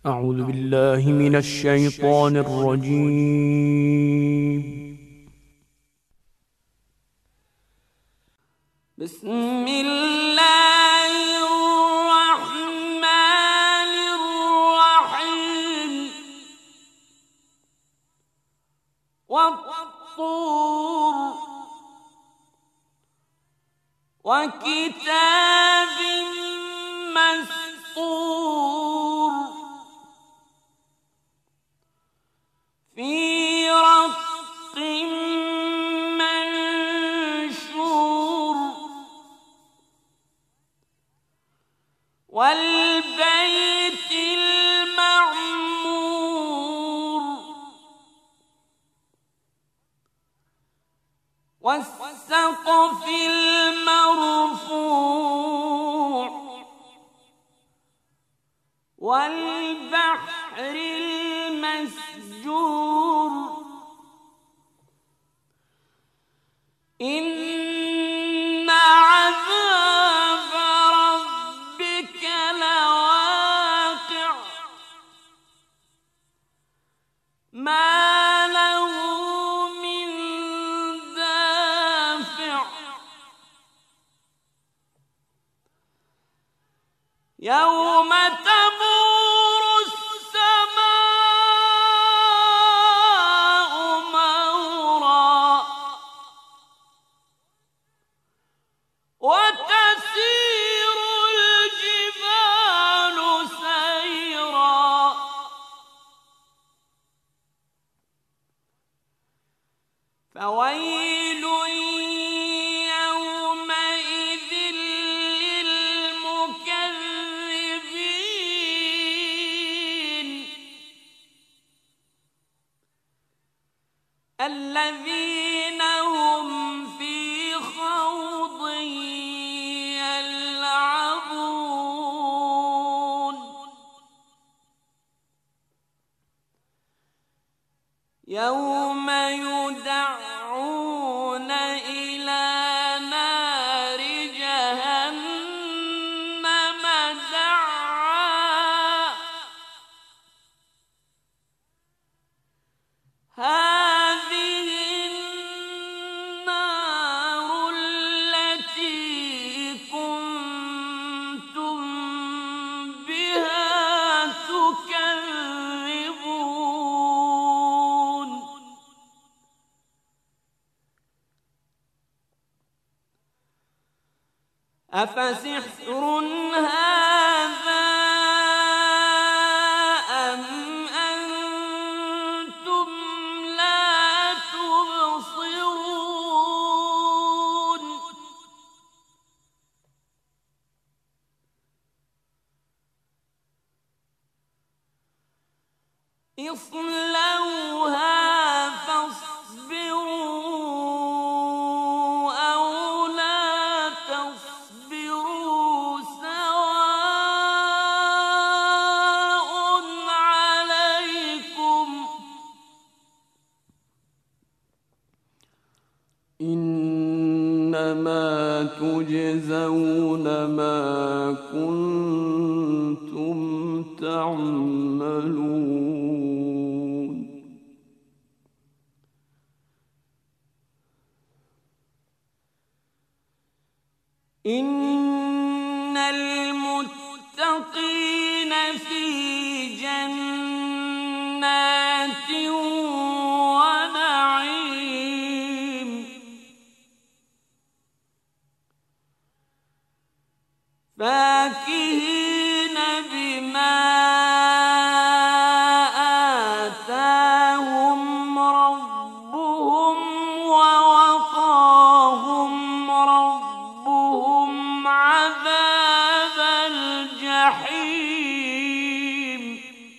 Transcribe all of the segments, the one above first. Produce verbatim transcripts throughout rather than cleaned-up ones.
أعوذ بالله من الشيطان الرجيم. بسم الله الرحمن الرحيم. والطور وكتاب مسطور في رق منشور والبيت المعمور والسقف المرفوع والبحر المسجور إن عذاب ربك لواقع ما له من دافع يوم تمور السماء مورا وتسير الجبال سيرا فويل يومئذ للمكذبين الذين هم في خوض يلعبون يوم يدعون إلى نار جهنم دعا هذه النار التي كنتم بها تكذبون أفسحر هذا أم أنتم لا تبصرون اصلوها فاصبروا أو لا تصبروا سواء عليكم إنما تجزون ما كنتم تعملون إن المتقين في جنات ونعيم فاكهين بما آتاهم ربهم ووقاهم ربهم عذاب الجحيم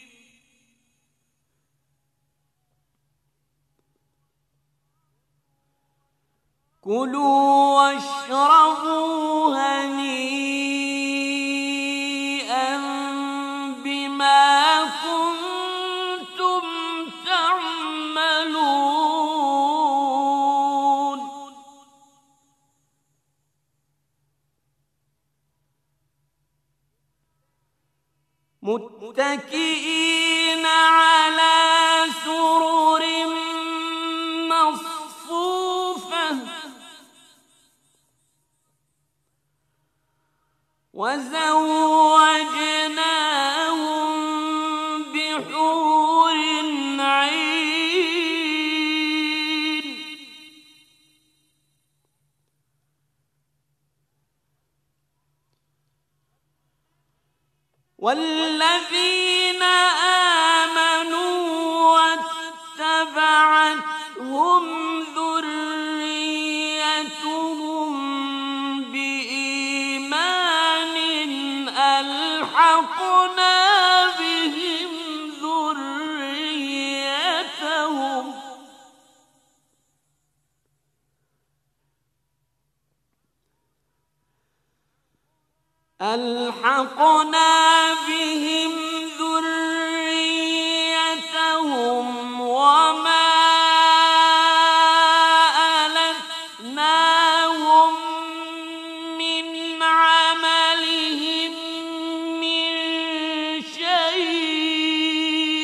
كلوا واشربوا هنيئا بما كنتم تعملون متكئين متكئين على سرر مصفوفة وزوجناهم بحور عين والذين آمنوا واتبعتهم ذريتهم بإيمان ألحقنا بهم ذريتهم ألحقنا بهم ذريتهم وما ألتناهم من عملهم من شيء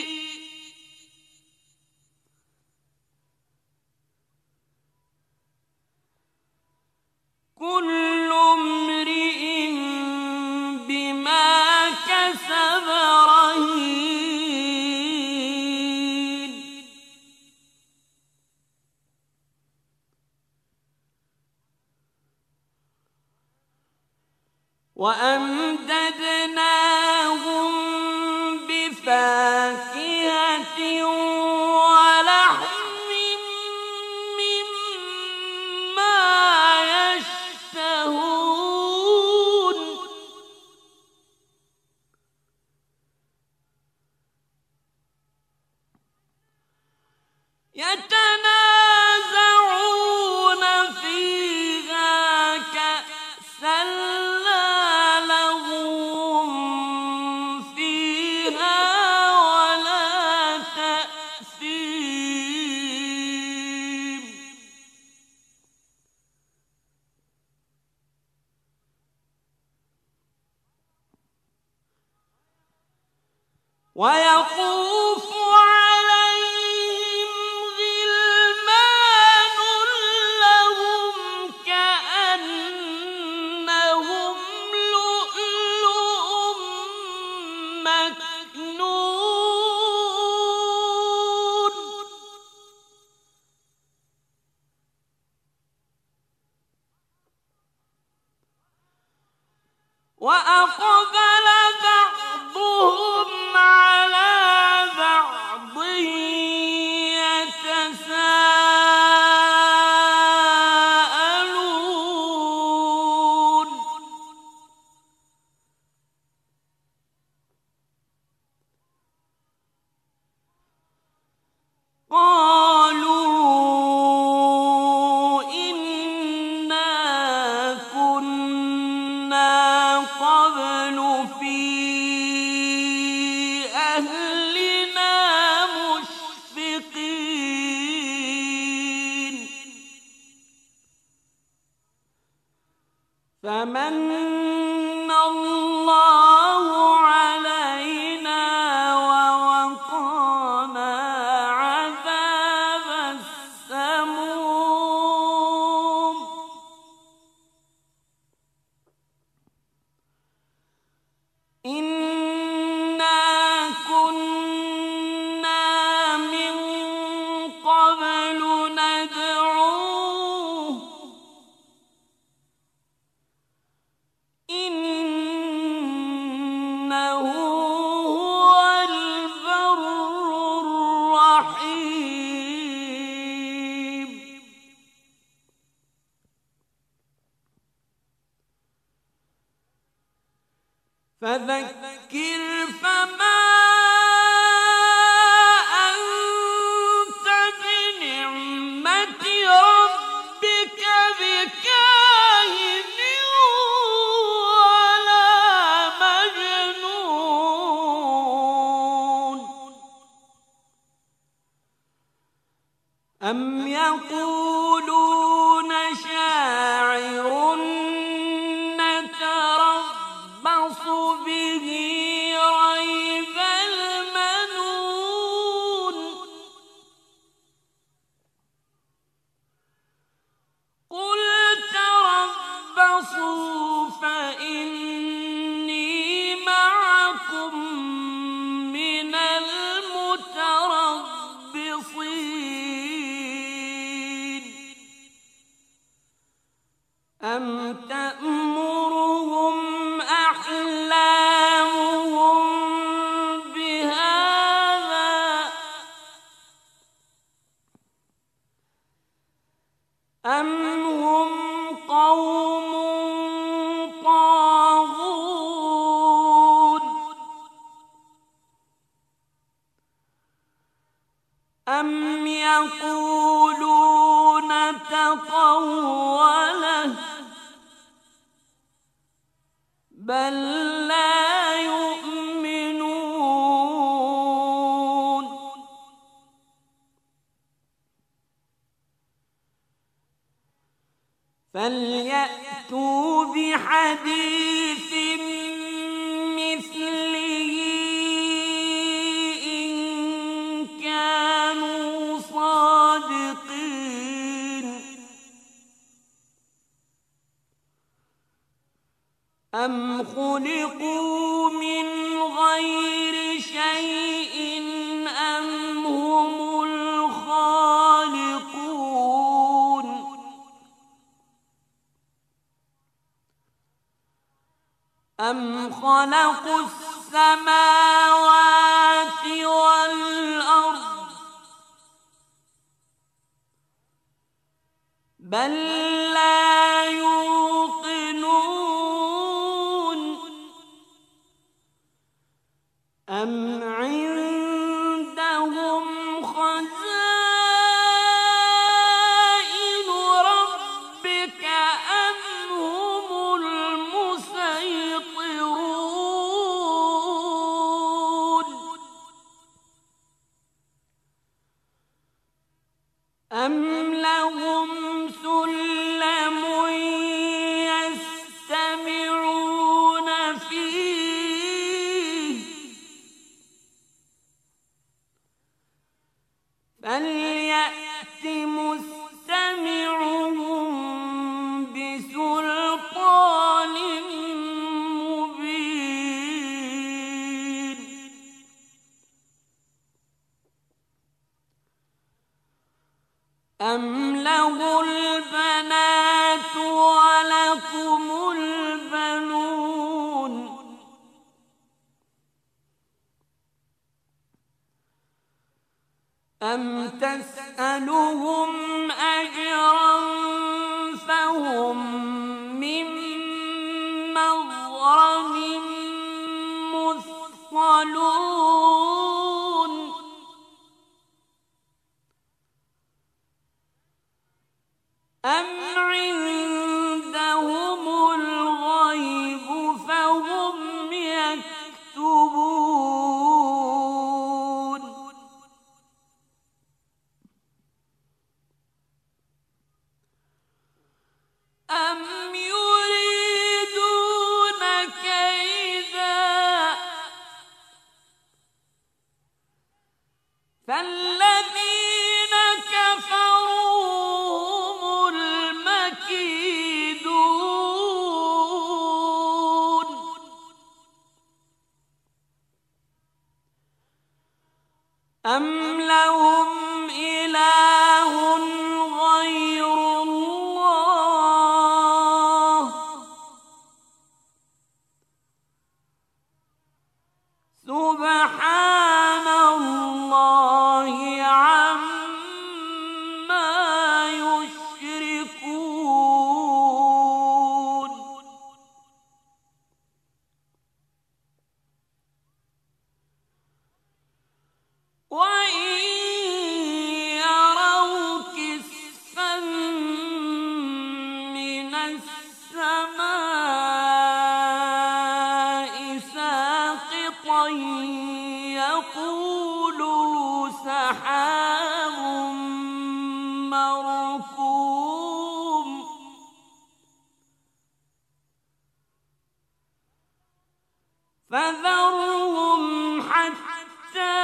كل امرئ بما كسب رهين وأمددناهم بفاكهة ولحم مما يشتهون يتنازعون فيها كأسا لا لغو فيها ولا تأثيم ويطوف عليهم غلمان لهم كأنهم لؤلؤ مكنون وأقبل بعضهم على بعض يتساءلون قالوا إنا كنا قبل في أهلنا مشفقين فمن الله علينا ووقانا عذاب السموم إنا كنا من قبل ندعوه إنه هو البر الرحيم فذكر فما أنت بنعمة ربك بكاهن ولا مجنون أم يقولون شاعر نتربص به ريب أم يقولون تقوله بل لا يؤمنون فليأتوا بحديث مثله إن كانوا صادقين أم خلقوا من غير شيء أم هم الخالقون أم خلقوا السماوات والأرض بل لا يوقنون أم عندهم خزائن ربك أم هم المسيطرون أم لهم سلم يستمعون فيه فليأت مستمعهم بسلطان مبين أم له البنات ولكم البنون أم تسألهم أجرا فهم من مغرم مثقلون أم عندهم الغيب فهم يكتبون أم يريدون كيدا فالذين كفروا هم المكيدون أم لهم إله غير الله سبحان الله عما يشركون وإن يروا كسفا من السماء ساقطا يقولوا سحاب مركوم فذرهم حتى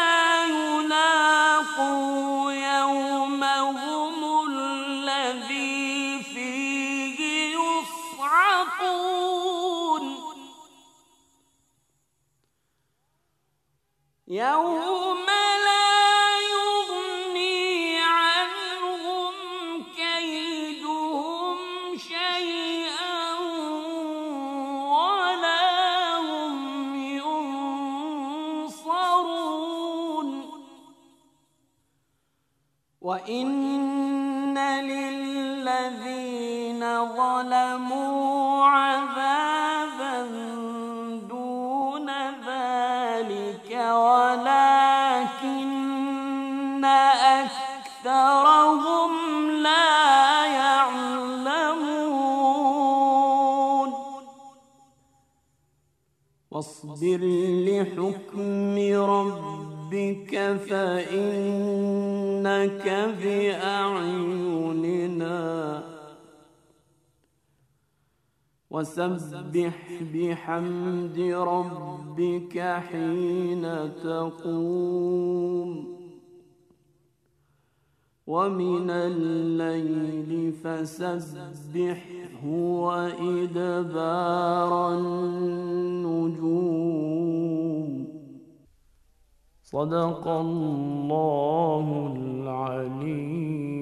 يلاقوا يومهم الذي فيه يصعقون يوم لا يغني عنهم كيدهم شيئا ولا هم ينصرون وإن للذين ظلموا عذابا دون ذلك ولكن أكثرهم لا يعلمون واصبر لحكم ربك فإنك بأعيننا وسبح بحمد ربك حين تقوم ومن الليل فسبحه وإدبار النجوم صدق الله العليم